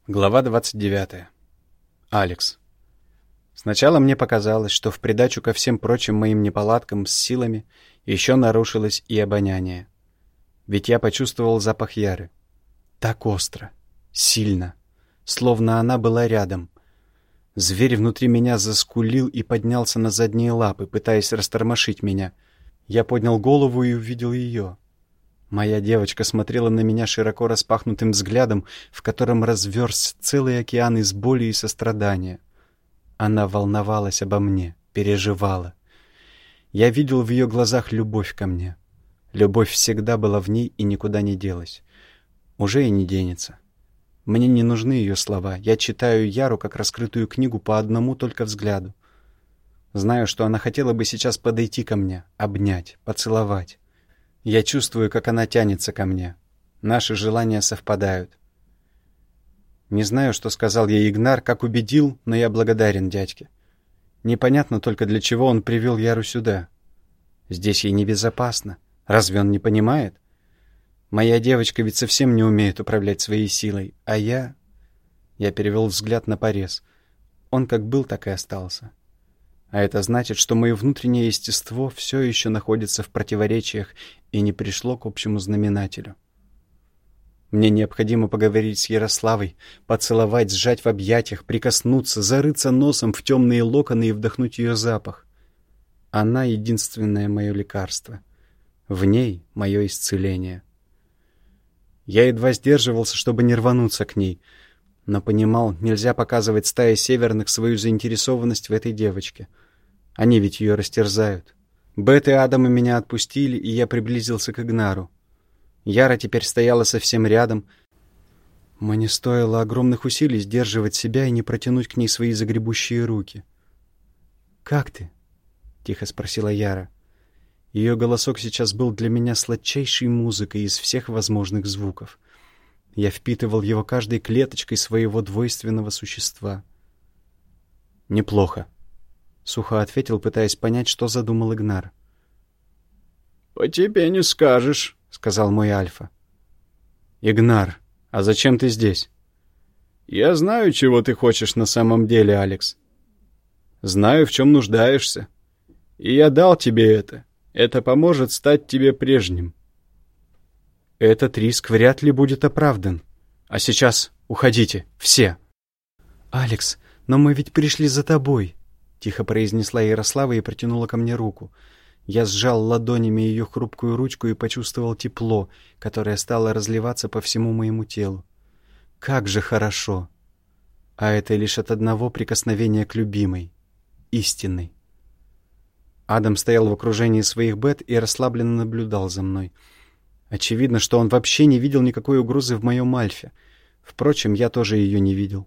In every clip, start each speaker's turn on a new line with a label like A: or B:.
A: Глава 29. Алекс. Сначала мне показалось, что в придачу ко всем прочим моим неполадкам с силами еще нарушилось и обоняние. Ведь я почувствовал запах Яры. Так остро, сильно, словно она была рядом. Зверь внутри меня заскулил и поднялся на задние лапы, пытаясь растормошить меня. Я поднял голову и увидел ее. Моя девочка смотрела на меня широко распахнутым взглядом, в котором разверзся целый океан из боли и сострадания. Она волновалась обо мне, переживала. Я видел в ее глазах любовь ко мне. Любовь всегда была в ней и никуда не делась. Уже и не денется. Мне не нужны ее слова. Я читаю Яру как раскрытую книгу по одному только взгляду. Знаю, что она хотела бы сейчас подойти ко мне, обнять, поцеловать. Я чувствую, как она тянется ко мне. Наши желания совпадают. Не знаю, что сказал ей Игнар, как убедил, но я благодарен дядьке. Непонятно только, для чего он привел Яру сюда. Здесь ей небезопасно. Разве он не понимает? Моя девочка ведь совсем не умеет управлять своей силой, а я... Я перевел взгляд на порез. Он как был, так и остался. А это значит, что мое внутреннее естество все еще находится в противоречиях и не пришло к общему знаменателю. Мне необходимо поговорить с Ярославой, поцеловать, сжать в объятиях, прикоснуться, зарыться носом в темные локоны и вдохнуть ее запах. Она — единственное мое лекарство. В ней — мое исцеление. Я едва сдерживался, чтобы не рвануться к ней, но понимал, нельзя показывать стае северных свою заинтересованность в этой девочке. Они ведь ее растерзают. Бет и Адам меня отпустили, и я приблизился к Игнару. Яра теперь стояла совсем рядом. Мне стоило огромных усилий сдерживать себя и не протянуть к ней свои загребущие руки. «Как ты?» — тихо спросила Яра. Ее голосок сейчас был для меня сладчайшей музыкой из всех возможных звуков. Я впитывал его каждой клеточкой своего двойственного существа. «Неплохо», — сухо ответил, пытаясь понять, что задумал Игнар.
B: «По тебе не скажешь», — сказал мой Альфа.
A: «Игнар, а зачем ты здесь?»
B: «Я знаю, чего ты хочешь на самом деле, Алекс. Знаю, в чем нуждаешься. И я дал тебе это. Это поможет стать тебе прежним».
A: «Этот риск вряд ли будет оправдан. А сейчас уходите, все!» «Алекс, но мы ведь пришли за тобой», — тихо произнесла Ярослава и протянула ко мне руку. Я сжал ладонями ее хрупкую ручку и почувствовал тепло, которое стало разливаться по всему моему телу. Как же хорошо! А это лишь от одного прикосновения к любимой, истинной. Адам стоял в окружении своих бет и расслабленно наблюдал за мной. Очевидно, что он вообще не видел никакой угрозы в моем Альфе. Впрочем, я тоже ее не видел.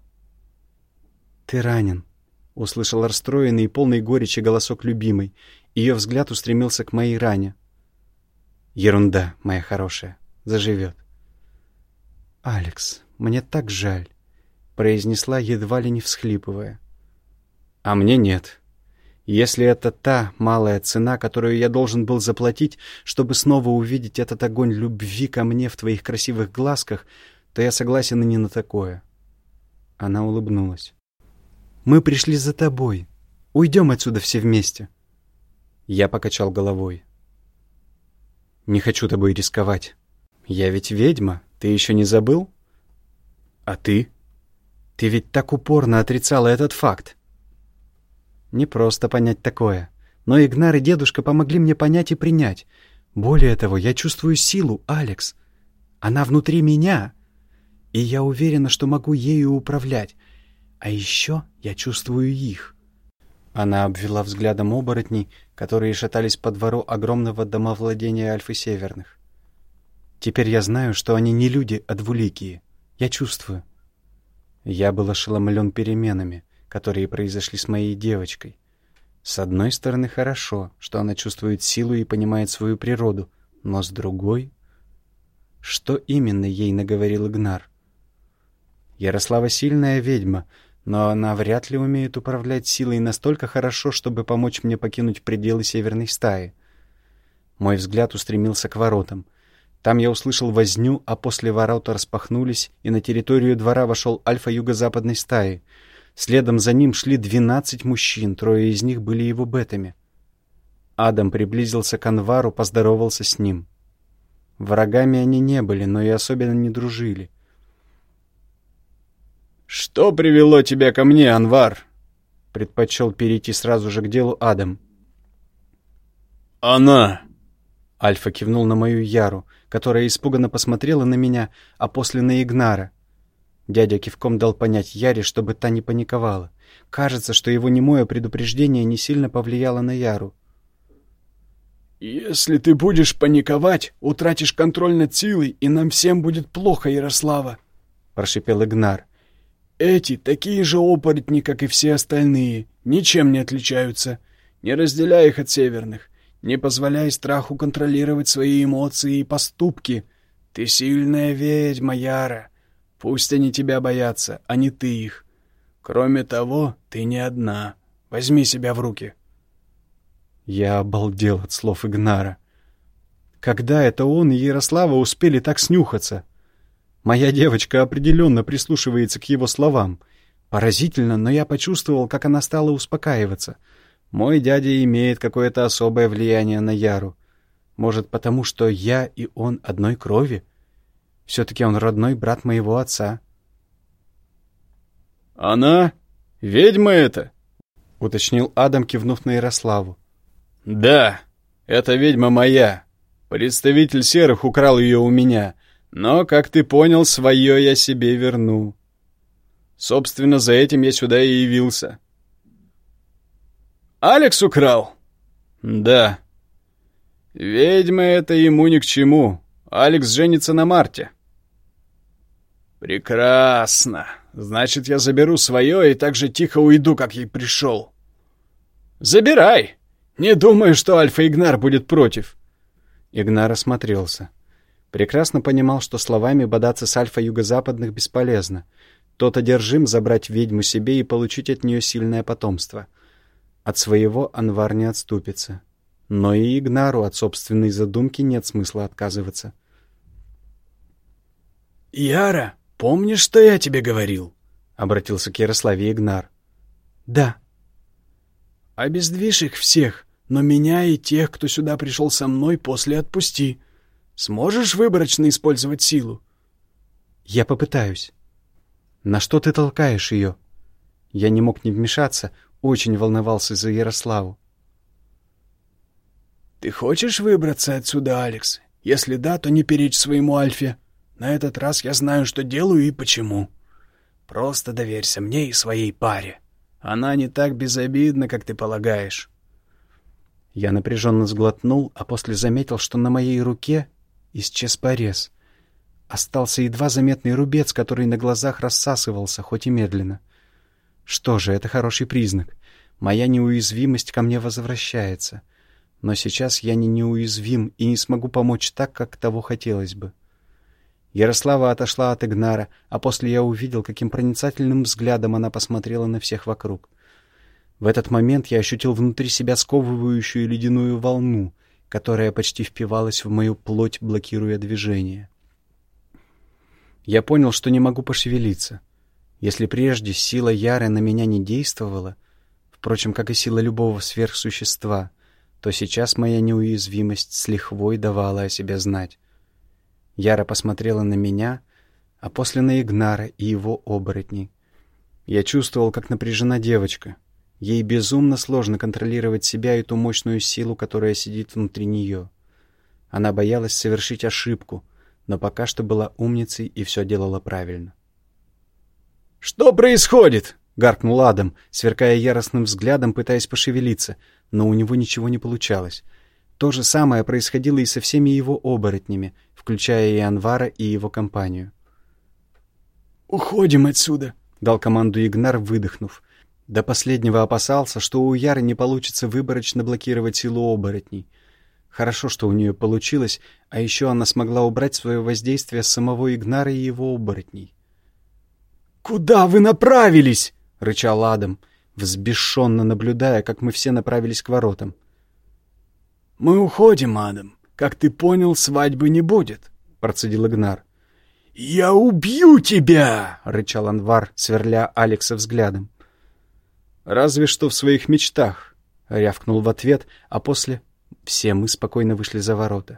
A: «Ты ранен», — услышал расстроенный и полный горечи голосок любимой. Ее взгляд устремился к моей ране. «Ерунда, моя хорошая, заживет». «Алекс, мне так жаль», — произнесла, едва ли не всхлипывая. «А мне нет. Если это та малая цена, которую я должен был заплатить, чтобы снова увидеть этот огонь любви ко мне в твоих красивых глазках, то я согласен и не на такое». Она улыбнулась. «Мы пришли за тобой. Уйдем отсюда все вместе». Я покачал головой. «Не хочу тобой рисковать. Я ведь ведьма, ты еще не забыл? А ты? Ты ведь так упорно отрицала этот факт». Не просто понять такое. Но Игнар и дедушка помогли мне понять и принять. Более того, я чувствую силу, Алекс. Она внутри меня. И я уверена, что могу ею управлять. А еще я чувствую их. Она обвела взглядом оборотней, которые шатались по двору огромного домовладения Альфы Северных. Теперь я знаю, что они не люди, а двуликие. Я чувствую. Я был ошеломлен переменами, которые произошли с моей девочкой. С одной стороны, хорошо, что она чувствует силу и понимает свою природу, но с другой... Что именно ей наговорил Игнар? Ярослава сильная ведьма, но она вряд ли умеет управлять силой настолько хорошо, чтобы помочь мне покинуть пределы северной стаи. Мой взгляд устремился к воротам. Там я услышал возню, а после ворота распахнулись, и на территорию двора вошел альфа юго-западной стаи. Следом за ним шли 12 мужчин, 3 из них были его бетами. Адам приблизился к Анвару, поздоровался с ним. Врагами они не были, но и особенно не дружили.
B: «Что привело тебя ко мне, Анвар?»
A: Предпочел перейти сразу же к делу Адам.
B: «Она!»
A: Альфа кивнул на мою Яру, которая испуганно посмотрела на меня, а после на Игнара. Дядя кивком дал понять Яре, чтобы та не паниковала. Кажется, что его немое предупреждение не сильно повлияло на Яру.
B: «Если ты будешь паниковать, утратишь контроль над силой, и нам всем будет плохо, Ярослава», — прошипел Игнар. «Эти такие же оборотни, как и все остальные, ничем не отличаются. Не разделяй их от северных. Не позволяй страху контролировать свои эмоции и поступки. Ты сильная ведьма, Яра. Пусть они тебя боятся, а не ты их. Кроме того, ты не одна. Возьми себя в руки».
A: Я обалдел от слов Игнара. Когда это он и Ярослава успели так снюхаться? Моя девочка определенно прислушивается к его словам. Поразительно, но я почувствовал, как она стала успокаиваться. Мой дядя имеет какое-то особое влияние на Яру. Может, потому что я и он одной крови? Все-таки он родной брат моего отца.
B: «Она? Ведьма эта?»
A: — уточнил Адам, кивнув на Ярославу.
B: «Да, это ведьма моя. Представитель серых украл ее у меня, но, как ты понял, свое я себе верну. Собственно, за этим я сюда и явился». «Алекс украл?» «Да». «Ведьма это ему ни к чему. Алекс женится на Марте». «Прекрасно. Значит, я заберу свое и так же тихо уйду, как ей пришел». «Забирай. Не думаю, что Альфа Игнар будет против».
A: Игнар осмотрелся. Прекрасно понимал, что словами бодаться с Альфа юго-западных бесполезно. Тот одержим забрать ведьму себе и получить от нее сильное потомство. От своего Анвар не отступится. Но и Игнару от собственной задумки нет смысла отказываться.
B: «Яра, помнишь, что я тебе говорил?» — обратился к Ярославе Игнар.
A: «Да».
B: «Обездвижь их всех, но меня и тех, кто сюда пришел со мной, после отпусти. Сможешь выборочно использовать силу?»
A: «Я попытаюсь». «На что ты толкаешь ее?» Я не мог не вмешаться, очень волновался за Ярославу.
B: «Ты хочешь выбраться отсюда, Алекс? Если да, то не перечь своему Альфе. На этот раз я знаю, что делаю и почему. Просто доверься мне и своей паре. Она не так безобидна, как ты полагаешь».
A: Я напряженно сглотнул, а после заметил, что на моей руке исчез порез. Остался едва заметный рубец, который на глазах рассасывался, хоть и медленно. Что же, это хороший признак. Моя неуязвимость ко мне возвращается. Но сейчас я не неуязвим и не смогу помочь так, как того хотелось бы. Ярослава отошла от Игнара, а после я увидел, каким проницательным взглядом она посмотрела на всех вокруг. В этот момент я ощутил внутри себя сковывающую ледяную волну, которая почти впивалась в мою плоть, блокируя движение. Я понял, что не могу пошевелиться. Если прежде сила Яры на меня не действовала, впрочем, как и сила любого сверхсущества, то сейчас моя неуязвимость с лихвой давала о себе знать. Яра посмотрела на меня, а после на Игнара и его оборотней. Я чувствовал, как напряжена девочка. Ей безумно сложно контролировать себя и ту мощную силу, которая сидит внутри нее. Она боялась совершить ошибку, но пока что была умницей и все делала правильно.
B: «Что происходит?»
A: — гаркнул Адам, сверкая яростным взглядом, пытаясь пошевелиться, но у него ничего не получалось. То же самое происходило и со всеми его оборотнями, включая и Анвара, и его компанию.
B: «Уходим отсюда»,
A: — дал команду Игнар, выдохнув. До последнего опасался, что у Яры не получится выборочно блокировать силу оборотней. Хорошо, что у нее получилось, а еще она смогла убрать свое воздействие с самого Игнара и его оборотней.
B: «Куда вы направились?»
A: — рычал Адам, взбешенно наблюдая, как мы все направились к воротам.
B: «Мы уходим, Адам. Как ты понял, свадьбы не будет.
A: процедил Игнар.
B: «Я убью тебя!» —
A: рычал Анвар, сверля Алекса взглядом. «Разве что в своих мечтах», — рявкнул в ответ, а после все мы спокойно вышли за ворота.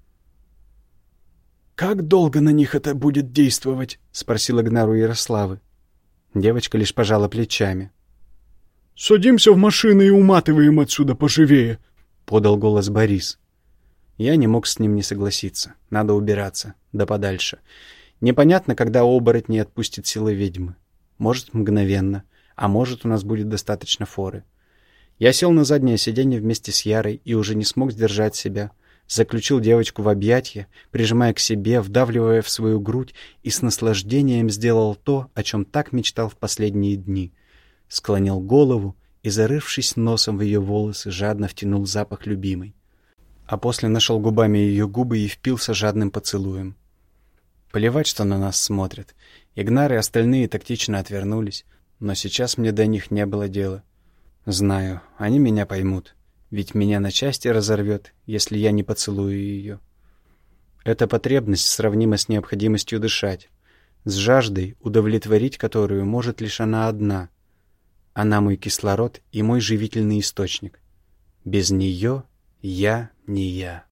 B: «Как долго на них это будет действовать?» —
A: спросил Игнар у Ярославы. Девочка лишь пожала плечами.
B: «Садимся в машину и уматываем отсюда поживее»,
A: — подал голос Борис. Я не мог с ним не согласиться. Надо убираться, да подальше. Непонятно, когда оборотни отпустит силы ведьмы. Может, мгновенно, а может, у нас будет достаточно форы. Я сел на заднее сиденье вместе с Ярой и уже не смог сдержать себя. Заключил девочку в объятья, прижимая к себе, вдавливая в свою грудь, и с наслаждением сделал то, о чем так мечтал в последние дни. Склонил голову и, зарывшись носом в ее волосы, жадно втянул запах любимой. А после нашел губами ее губы и впился жадным поцелуем. Плевать, что на нас смотрят. Игнар и остальные тактично отвернулись, но сейчас мне до них не было дела. Знаю, они меня поймут. Ведь меня на части разорвет, если я не поцелую ее. Эта потребность сравнима с необходимостью дышать, с жаждой, удовлетворить которую может лишь она одна. Она мой кислород и мой живительный источник. Без нее я не я.